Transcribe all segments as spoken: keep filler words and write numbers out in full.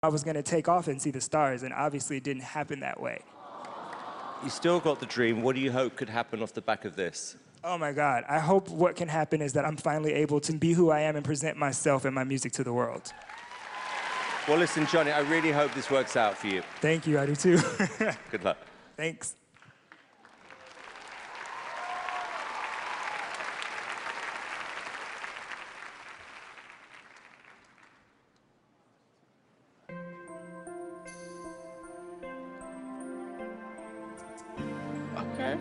I was gonna take off and see the stars, and obviously it didn't happen that way. You still got the dream. What do you hope could happen off the back of this? Oh my God, I hope what can happen is that I'm finally able to be who I am and present myself and my music to the world. Well, listen, Johnny, I really hope this works out for you. Thank you, I do too. Good luck. Thanks. Okay.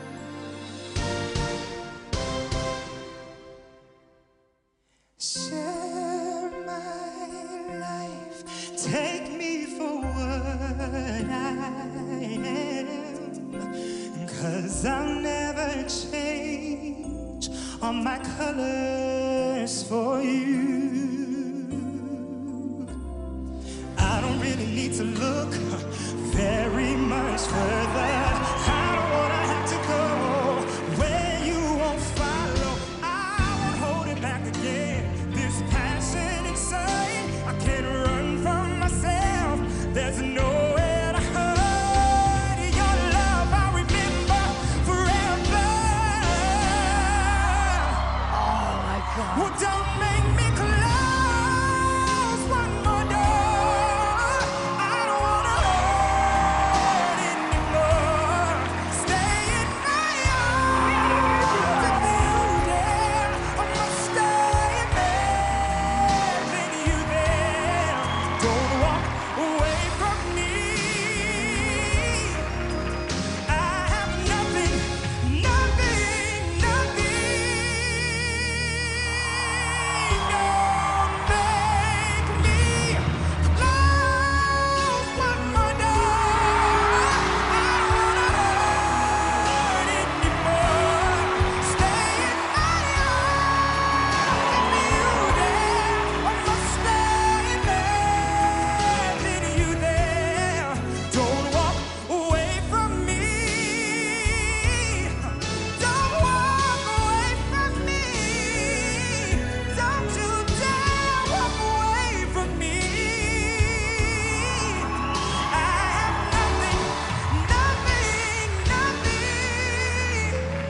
Share my life, take me for what I am, 'cause I'll never change all my colors for you. I don't really need to look very much further. I don't wanna have to go where you won't follow. I won't hold it back again. This passion inside, I can't run from myself. There's nowhere to hide. Your love I remember forever. Oh my God. Well, don't make me close one more door. I don't wanna hold anymore. Stay in my arms with you there. I must stay imagining you there. Don't walk away from me. I have nothing, nothing, nothing. Don't make me close one more door. I don't wanna hurt anymore. Stay in my arms with you there. I must stay imagining you there. Don't walk away from me. Don't walk away from me. Don't you dare walk away from me. I have nothing, nothing, nothing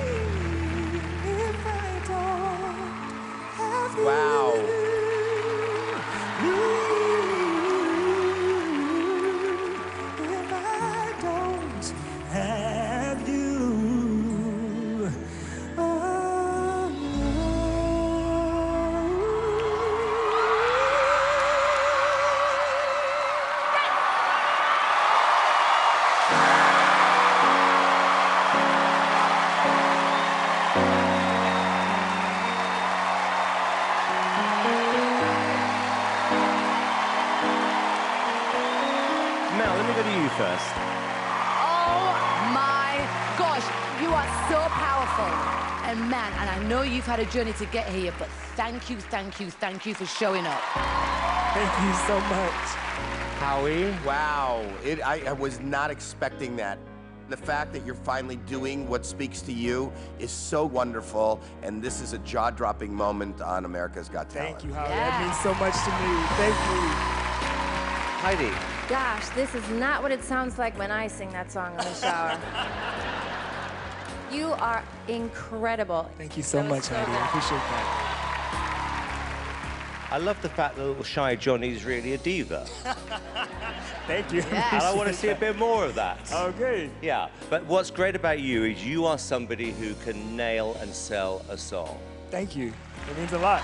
if I don't have you. Wow. If I don't have you. Mel, let me go to you first. Oh my gosh, you are so powerful. And man, and I know you've had a journey to get here, but thank you, thank you, thank you for showing up. Thank you so much. Howie? Wow, it, I, I was not expecting that. The fact that you're finally doing what speaks to you is so wonderful, and this is a jaw-dropping moment on America's Got Talent. Thank you, Howie. Yeah. That means so much to me. Thank you. Heidi? Gosh, this is not what it sounds like when I sing that song in the shower. You are incredible. Thank you so That was much, so Heidi. I good. appreciate that. I love the fact that little shy Johnny's really a diva. Thank you. Yeah. And I want to see a bit more of that. Okay. Yeah, but what's great about you is you are somebody who can nail and sell a song. Thank you. It means a lot.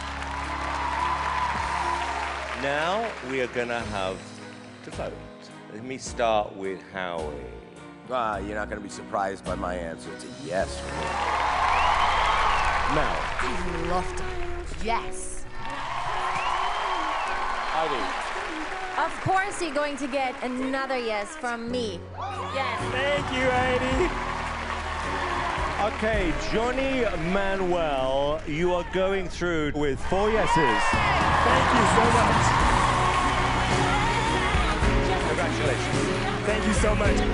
Now we are going to have to vote. Let me start with Howie. Ah, you're not going to be surprised by my answer. It's a yes for me. Mel. I loved it. Yes. Heidi. Of course you're going to get another yes from me. Yes. Thank you, Heidi. Okay, Johnny Manuel, you are going through with four yeses. Thank you so much. Congratulations. Thank you so much.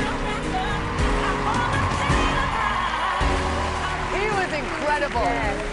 He was incredible.